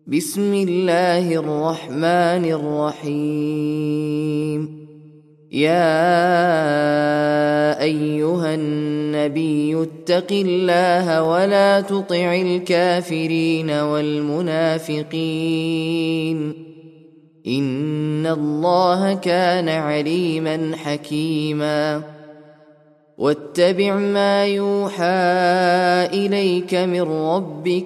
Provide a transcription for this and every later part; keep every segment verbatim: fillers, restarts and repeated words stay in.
بسم الله الرحمن الرحيم. يا أيها النبي اتق الله ولا تطع الكافرين والمنافقين إن الله كان عليما حكيما. واتبع ما يوحى إليك من ربك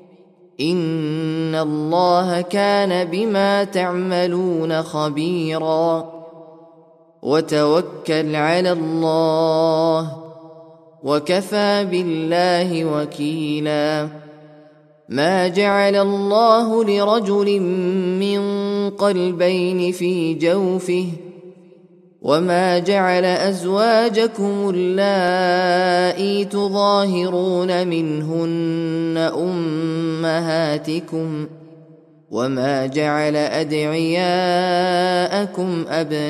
إن الله كان بما تعملون خبيرا. وتوكل على الله وكفى بالله وكيلا. ما جعل الله لرجل من قلبين في جوفه وما جعل أزواجكم اللائي تظاهرون منهن أمهاتكم وما جعل أدعياءكم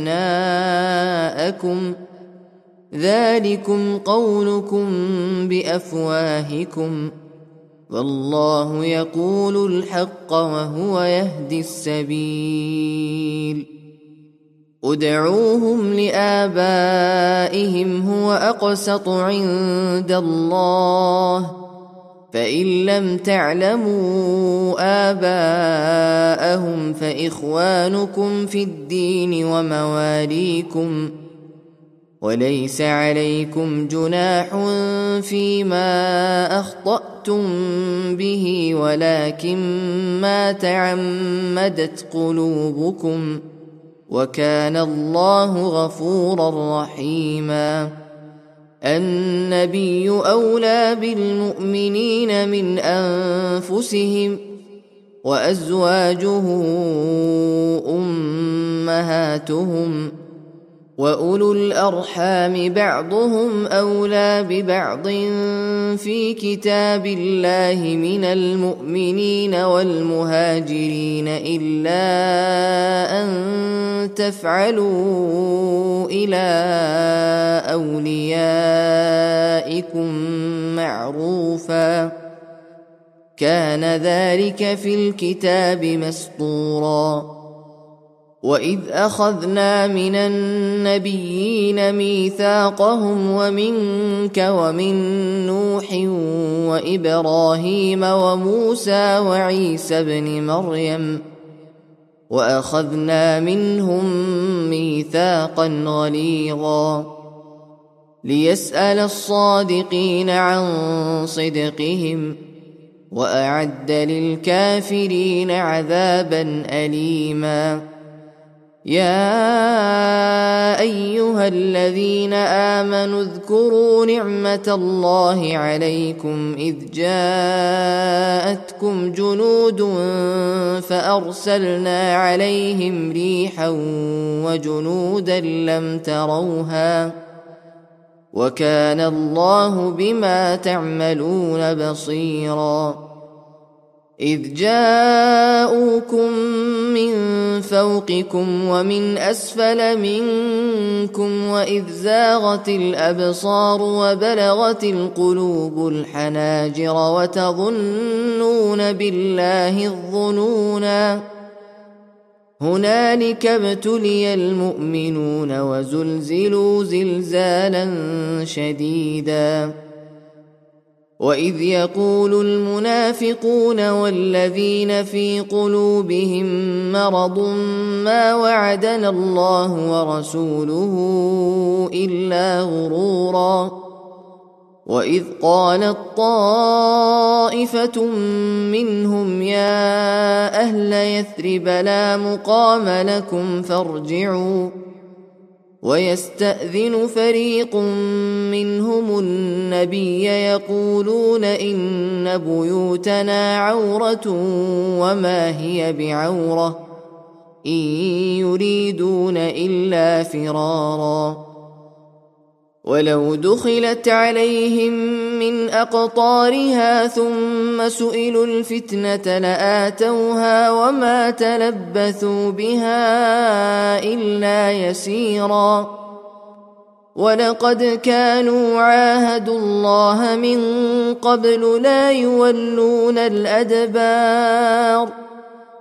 أبناءكم ذلكم قولكم بأفواهكم والله يقول الحق وهو يهدي السبيل. ادعوهم لآبائهم هو أقسط عند الله فإن لم تعلموا آباءهم فإخوانكم في الدين ومواليكم وليس عليكم جناح فيما أخطأتم به ولكن ما تعمدت قلوبكم وكان الله غفورا رحيما. النبي أولى بالمؤمنين من أنفسهم وأزواجه أمهاتهم وأولو الأرحام بعضهم أولى ببعض في كتاب الله من المؤمنين والمهاجرين إلا أن تفعلوا إلى أوليائكم معروفا كان ذلك في الكتاب مسطورا. وإذ أخذنا من النبيين ميثاقهم ومنك ومن نوح وإبراهيم وموسى وعيسى بن مريم وأخذنا منهم ميثاقا غليظا ليسأل الصادقين عن صدقهم وأعد للكافرين عذابا أليما. يا أيها الذين آمنوا اذكروا نعمة الله عليكم إذ جاءتكم جنود فأرسلنا عليهم ريحا وجنودا لم تروها وكان الله بما تعملون بصيرا. إذ جاءوكم من فوقكم ومن أسفل منكم وإذ زاغت الأبصار وبلغت القلوب الحناجر وتظنون بالله الظنونا هنالك ابتلي المؤمنون وزلزلوا زلزالا شديدا. وإذ يقول المنافقون والذين في قلوبهم مرض ما وعدنا الله ورسوله إلا غرورا. وإذ قالت طائفة منهم يا أهل يثرب لا مقام لكم فارجعوا ويستأذن فريق منهم النبي يقولون إن بيوتنا عورة وما هي بعورة إن يريدون إلا فرارا. ولو دخلت عليهم من أقطارها ثم سئلوا الفتنة لآتوها وما تلبثوا بها إلا يسيرا. ولقد كانوا عاهدوا الله من قبل لا يولون الأدبار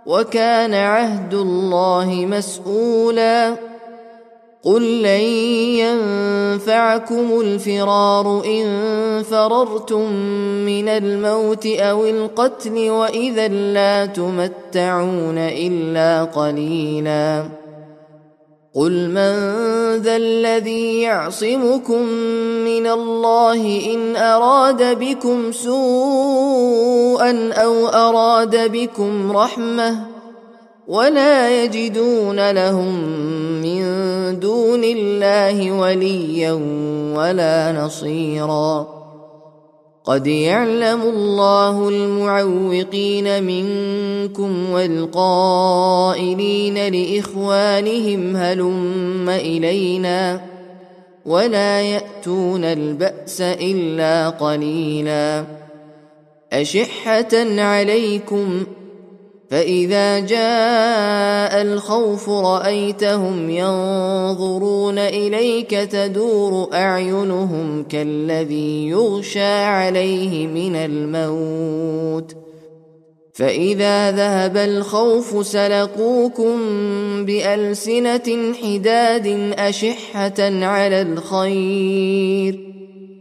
وكان عهد الله مسؤولا قل لن ينفعكم الفرار إن فررتم من الموت أو القتل وإذا لا تمتعون إلا قليلا قل من ذا الذي يعصمكم من الله إن أراد بكم سوءا أو أراد بكم رحمة ولا يجدون لهم من دون الله وليا ولا نصيرا قد يعلم الله المعوقين منكم والقائلين لإخوانهم هلم إلينا ولا يأتون البأس إلا قليلا أشحة عليكم فإذا جاء الخوف رأيتهم ينظرون إليك تدور أعينهم كالذي يغشى عليه من الموت فإذا ذهب الخوف سلقوكم بألسنة حداد أشحة على الخير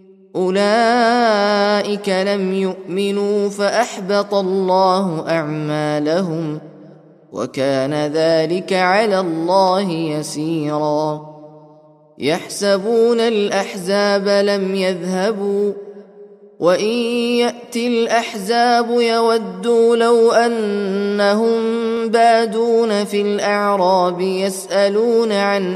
أولئك لم يؤمنوا فأحبط الله أعمالهم وكان ذلك على الله يسيرا يحسبون الأحزاب لم يذهبوا وإن يأتي الأحزاب يودوا لو أنهم بادون في الأعراب يسألون عن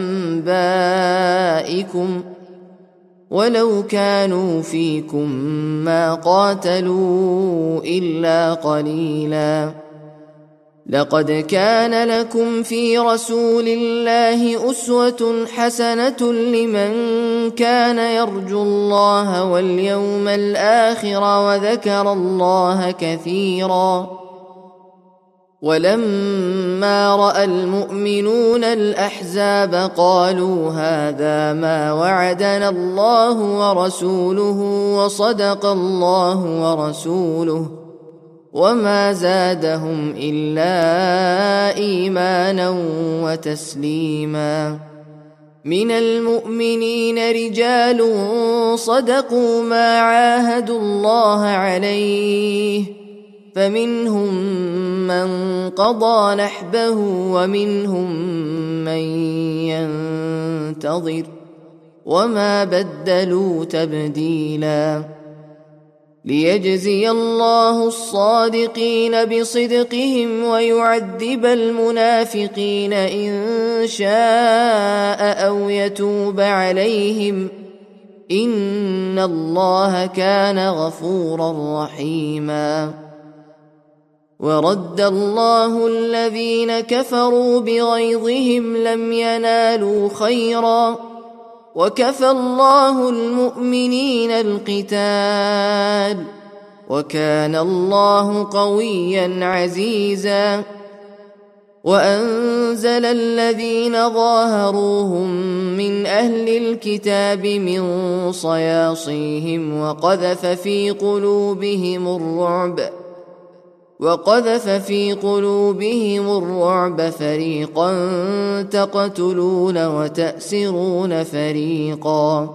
أنبائكم ولو كانوا فيكم ما قاتلوا إلا قليلا لقد كان لكم في رسول الله أسوة حسنة لمن كان يرجو الله واليوم الآخر وذكر الله كثيرا ولما رأى المؤمنون الأحزاب قالوا هذا ما وعدنا الله ورسوله وصدق الله ورسوله وما زادهم إلا إيمانا وتسليما من المؤمنين رجال صدقوا ما عاهدوا الله عليه فمنهم من قضى نحبه ومنهم من ينتظر وما بدلوا تبديلا ليجزي الله الصادقين بصدقهم ويعذب المنافقين إن شاء أو يتوب عليهم إن الله كان غفورا رحيما ورد الله الذين كفروا بغيظهم لم ينالوا خيرا وكفى الله المؤمنين القتال وكان الله قويا عزيزا وأنزل الذين ظاهروهم من أهل الكتاب من صياصيهم وقذف في قلوبهم الرعب وقذف في قلوبهم الرعب فريقا تقتلون وتأسرون فريقا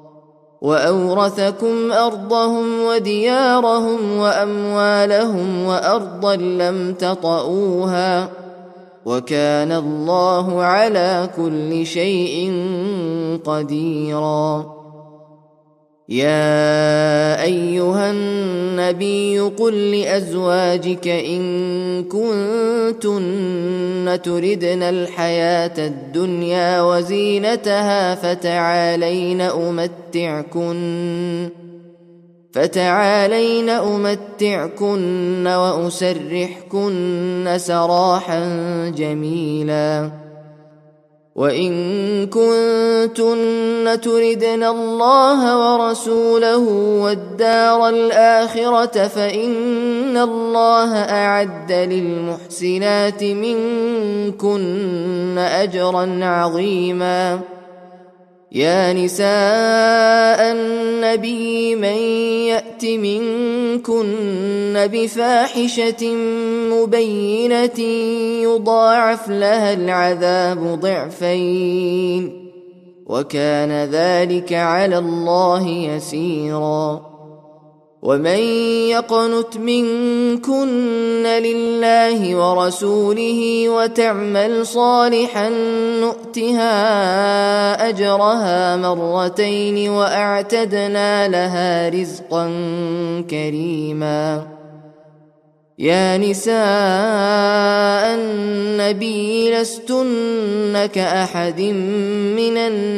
وأورثكم أرضهم وديارهم وأموالهم وأرضا لم تطئوها وكان الله على كل شيء قديرا يا أيها النبي قل لأزواجك إن كنتن تردن الحياة الدنيا وزينتها فتعالين أمتعكن فتعالين أمتعكن وأسرحكن سراحا جميلا وإن كنتن تردن الله ورسوله والدار الآخرة فإن الله أعد للمحسنات منكن أجرا عظيما يا نساء النبي من يأت منكن بفاحشة مبينة يضاعف لها العذاب ضعفين وكان ذلك على الله يسيرا. ومن يقنت منكن لله ورسوله وتعمل صالحا نؤتها أجرها مرتين وأعتدنا لها رزقا كريما. يا نساء النبي لستن كأحد من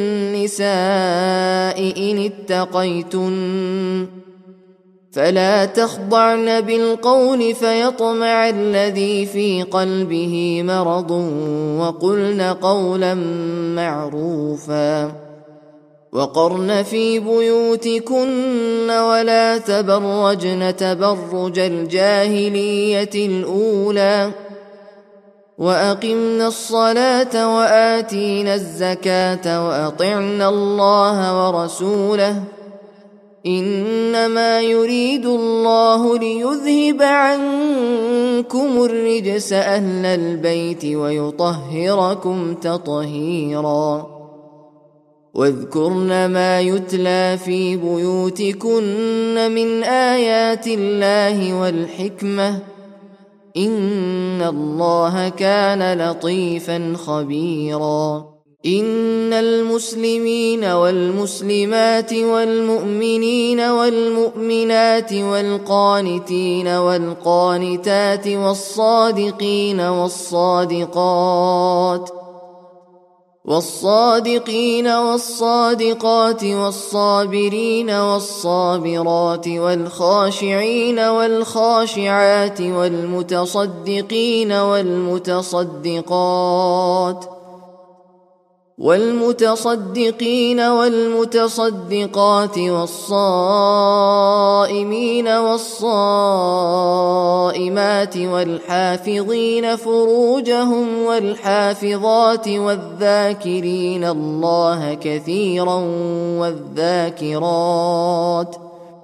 النساء إن اتقيتن فلا تخضعن بالقول فيطمع الذي في قلبه مرض وقلن قولا معروفا. وقرن في بيوتكن ولا تبرجن تبرج الجاهلية الأولى وأقمن الصلاة وآتينا الزكاة وأطعنا الله ورسوله إنما يريد الله ليذهب عنكم الرجس أهل البيت ويطهركم تطهيرا. واذكرن ما يتلى في بيوتكن من آيات الله والحكمة إن الله كان لطيفا خبيرا. إن المسلمين والمسلمات والمؤمنين والمؤمنات والقانتين والقانتات والصادقين والصادقات والصادقين والصادقات والصابرين والصابرات والخاشعين والخاشعات والمتصدقين والمتصدقات والمتصدقين والمتصدقات والصائمين والصائمات والحافظين فروجهم والحافظات والذاكرين الله كثيرا والذاكرات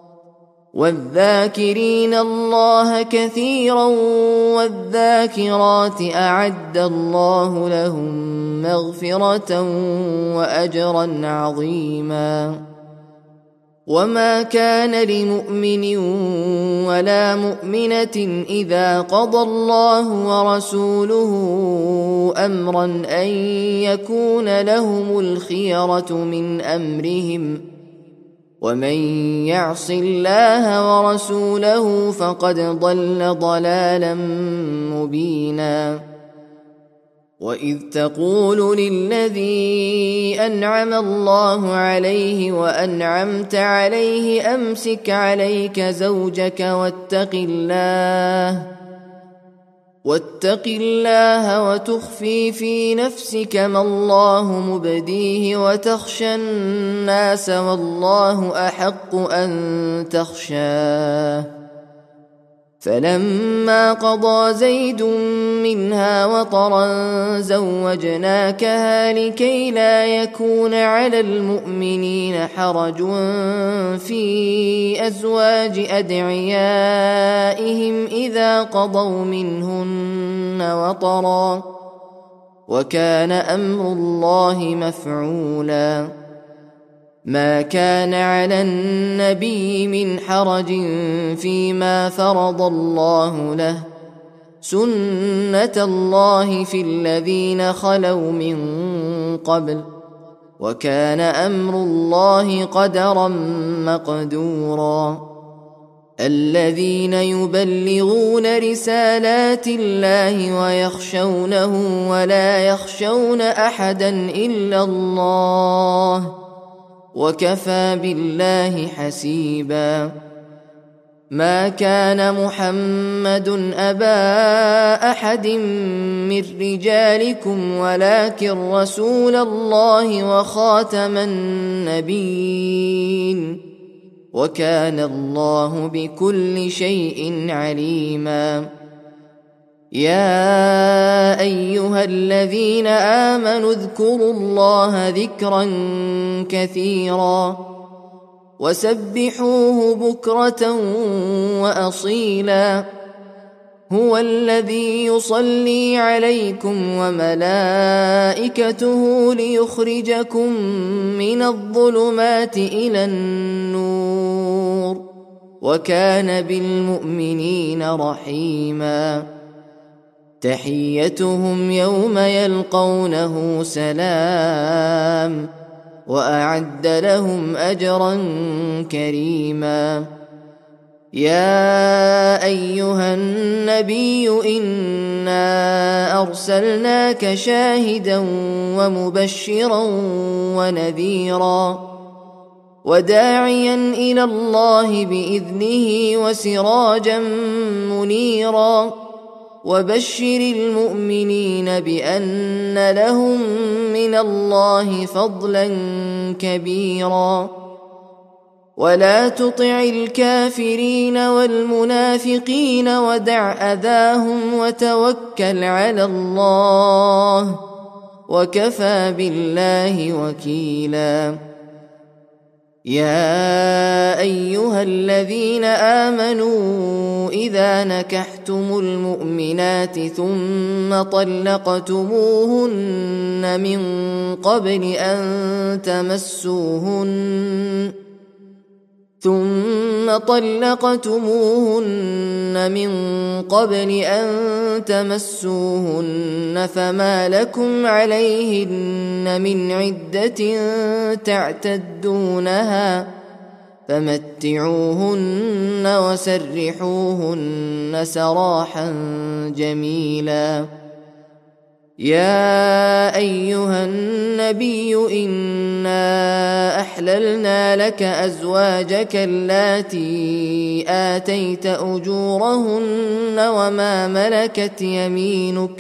والذاكرين الله كثيرا والذاكرات أعد الله لهم مغفرة وأجرا عظيما. وما كان لمؤمن ولا مؤمنة إذا قضى الله ورسوله أمرا أن يكون لهم الخيرة من أمرهم ومن يعص الله ورسوله فقد ضل ضلالا مبينا. وإذ تقول للذي أنعم الله عليه وأنعمت عليه أمسك عليك زوجك واتق الله واتق الله وتخفي في نفسك ما الله مبديه وتخشى الناس والله أحق أن تخشاه. فلما قضى زيد منها وطرا زوجناكها لكي لا يكون على المؤمنين حرج في أزواج أدعيائهم إذا قضوا منهن وطرا وكان أمر الله مفعولا. ما كان على النبي من حرج فيما فرض الله له سنة الله في الذين خلوا من قبل وكان أمر الله قدرا مقدورا. الذين يبلغون رسالات الله ويخشونه ولا يخشون أحدا إلا الله وكفى بالله حسيبا. ما كان محمد أبا أحد من رجالكم ولكن رسول الله وخاتم النبيين وكان الله بكل شيء عليما. يا أيها الذين آمنوا اذكروا الله ذكرا كثيرا وسبحوه بكرة وأصيلا هو الذي يصلي عليكم وملائكته ليخرجكم من الظلمات إلى النور وكان بالمؤمنين رحيما تحيتهم يوم يلقونه سلام وأعد لهم أجرا كريما يا أيها النبي إنا أرسلناك شاهدا ومبشرا ونذيرا وداعيا إلى الله بإذنه وسراجا منيرا وبشر المؤمنين بأن لهم من الله فضلا كبيرا ولا تطع الكافرين والمنافقين ودع أذاهم وتوكل على الله وكفى بالله وكيلا يا أيها الذين آمنوا إذا نكحتم المؤمنات ثم طلقتموهن من قبل أن تمسوهن ثم طلقتموهن من قبل أن تمسوهن فما لكم عليهن من عدة تعتدونها فمتعوهن وسرحوهن سراحا جميلا يا أيها النبي إنا أحللنا لك أزواجك اللاتي آتيت أجورهن وما ملكت يمينك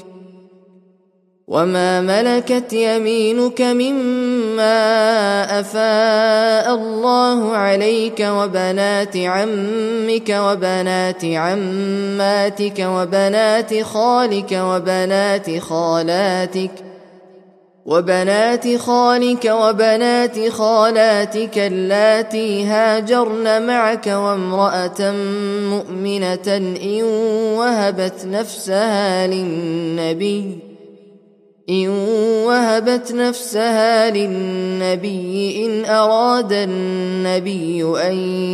وما ملكت يمينك مما أفاء الله عليك وبنات عمك وبنات عماتك وبنات خالك وبنات خالاتك وبنات خالك وبنات خالاتك اللاتي هاجرن معك وامرأة مؤمنة إن وهبت نفسها للنبي إن وهبت نفسها للنبي إن أراد النبي أن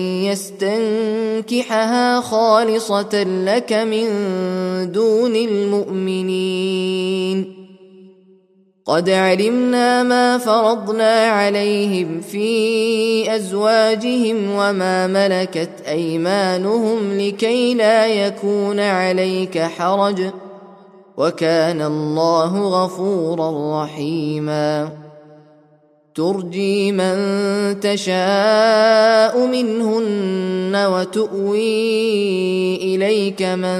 يستنكحها خالصة لك من دون المؤمنين قد علمنا ما فرضنا عليهم في أزواجهم وما ملكت أيمانهم لكي لا يكون عليك حرج وكان الله غفورا رحيما ترجي من تشاء منهن وتؤوي إليك من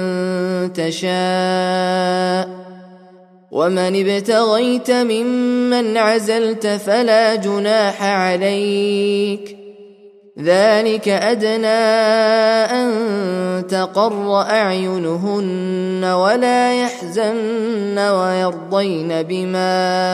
تشاء ومن ابتغيت ممن عزلت فلا جناح عليك ذلك أدنى أن تقر أعينهن ولا يحزن ويرضين بما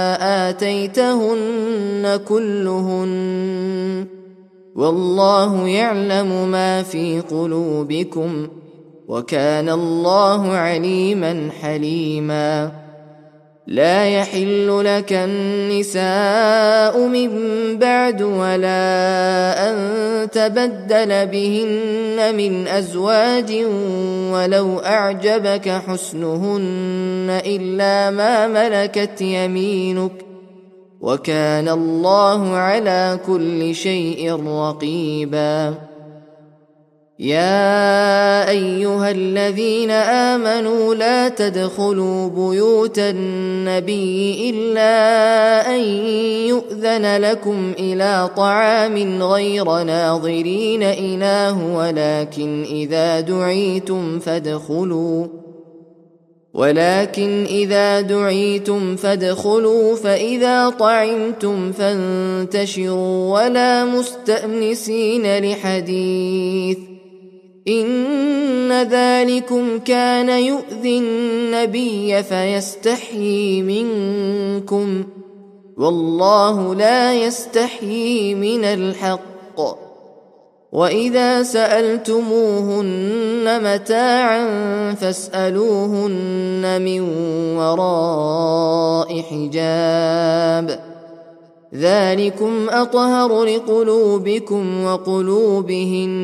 آتيتهن كلهن والله يعلم ما في قلوبكم وكان الله عليما حليما لا يحل لك النساء من بعد ولا أن تبدل بهن من أزواج ولو أعجبك حسنهن إلا ما ملكت يمينك وكان الله على كل شيء رقيبا يا أيها الذين آمنوا لا تدخلوا بيوت النبي إلا أن يؤذن لكم إلى طعام غير ناظرين إناه ولكن إذا دعيتم فادخلوا ولكن إذا دعيتم فادخلوا فإذا طعمتم فانتشروا ولا مستأنسين لحديث إن ذلكم كان يؤذي النبي فيستحيي منكم والله لا يستحيي من الحق وإذا سألتموهن متاعا فاسألوهن من وراء حجاب ذلكم أطهر لقلوبكم وقلوبهن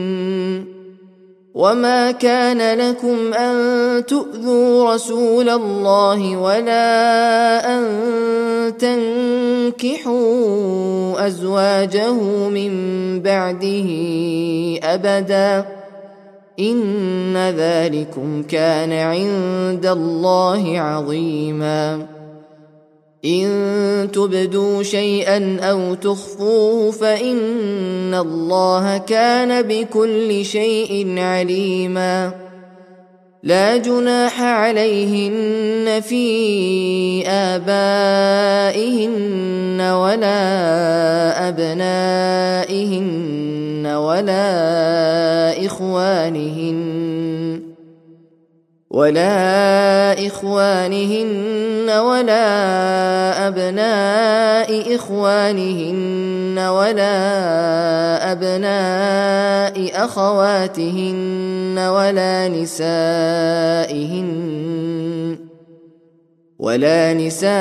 وما كان لكم أن تؤذوا رسول الله ولا أن تنكحوا أزواجه من بعده أبدا إن ذلكم كان عند الله عظيما إن تبدوا شيئا أو تخفوه فإن الله كان بكل شيء عليما لا جناح عليهن في آبائهن ولا أبنائهن ولا إخوانهن ولا إخوانهن ولا أبناء إخوانهن ولا أبناء أخواتهن ولا نسائهن ولا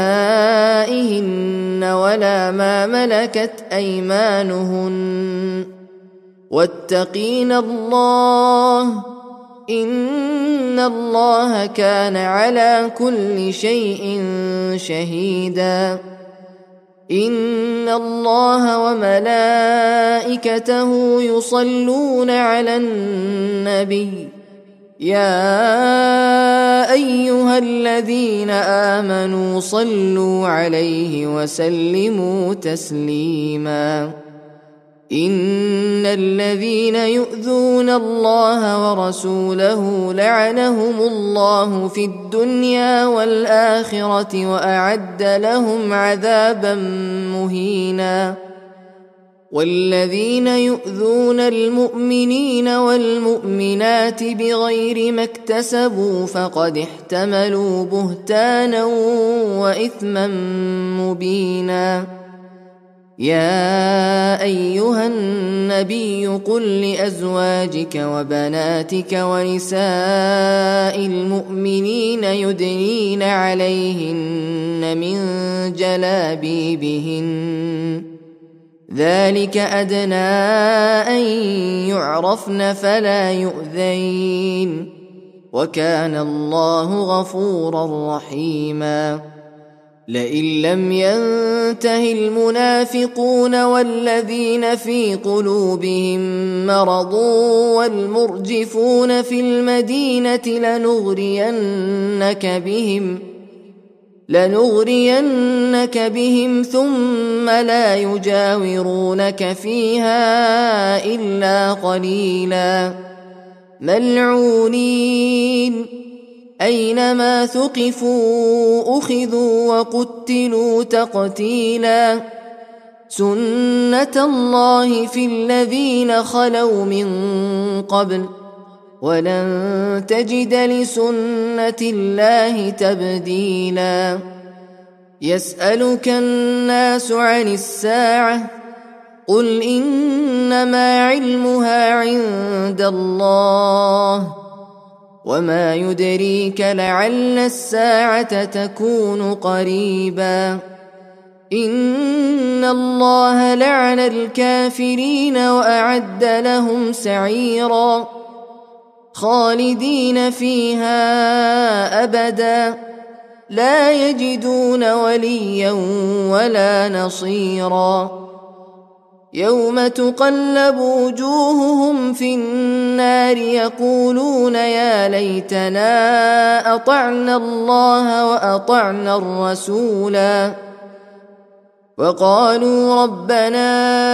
نسائهن ولا ما ملكت أيمانهن واتقين الله إن الله كان على كل شيء شهيدا إن الله وملائكته يصلون على النبي يا أيها الذين آمنوا صلوا عليه وسلموا تسليما إن الذين يؤذون الله ورسوله لعنهم الله في الدنيا والآخرة وأعد لهم عذابا مهينا والذين يؤذون المؤمنين والمؤمنات بغير ما اكتسبوا فقد احتملوا بهتانا وإثما مبينا يا أيها النبي قل لأزواجك وبناتك ونساء المؤمنين يدنين عليهن من جلابيبهن ذلك أدنى أن يعرفن فلا يؤذين وكان الله غفورا رحيما لئن لم ينته المنافقون والذين في قلوبهم مرض والمرجفون في المدينة لنغرينك بهم لنغرينك بهم ثم لا يجاورونك فيها إلا قليلا ملعونين أينما ثقفوا أخذوا وقتلوا تقتيلا سنة الله في الذين خلوا من قبل ولن تجد لسنة الله تبديلا يسألك الناس عن الساعة قل إنما علمها عند الله وما يدريك لعل الساعة تكون قريبا إن الله لعن الكافرين وأعد لهم سعيرا خالدين فيها أبدا لا يجدون وليا ولا نصيرا يوم تقلب وجوههم في النار يقولون يا ليتنا أطعنا الله وأطعنا الرسولا وقالوا ربنا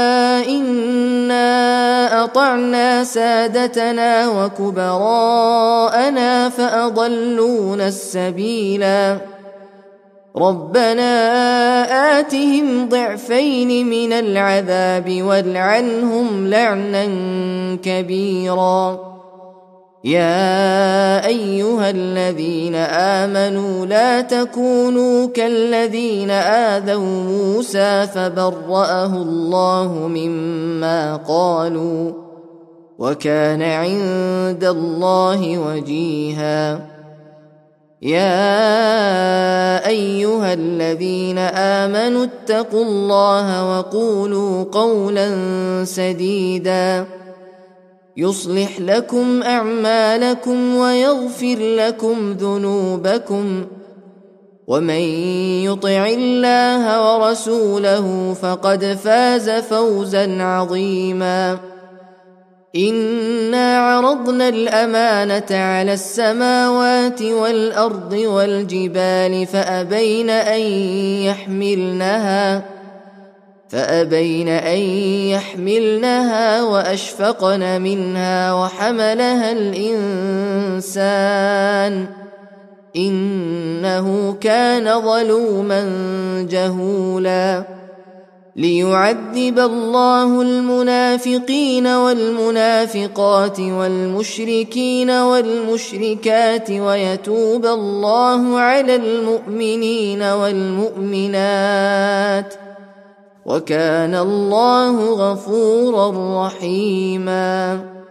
إنا أطعنا سادتنا وكبراءنا فأضلونا السبيلا ربنا آتهم ضعفين من العذاب والعنهم لعنا كبيرا يا أيها الذين آمنوا لا تكونوا كالذين آذوا موسى فبرأه الله مما قالوا وكان عند الله وجيها يا أيها الذين آمنوا اتقوا الله وقولوا قولا سديدا يصلح لكم أعمالكم ويغفر لكم ذنوبكم ومن يطع الله ورسوله فقد فاز فوزا عظيما إنا عرضنا الأمانة على السماوات والأرض والجبال فأبين أن يحملنها فأبين أن يحملنها وأشفقن منها وحملها الإنسان إنه كان ظلوما جهولا ليعذب الله المنافقين والمنافقات والمشركين والمشركات ويتوب الله على المؤمنين والمؤمنات وكان الله غفورا رحيما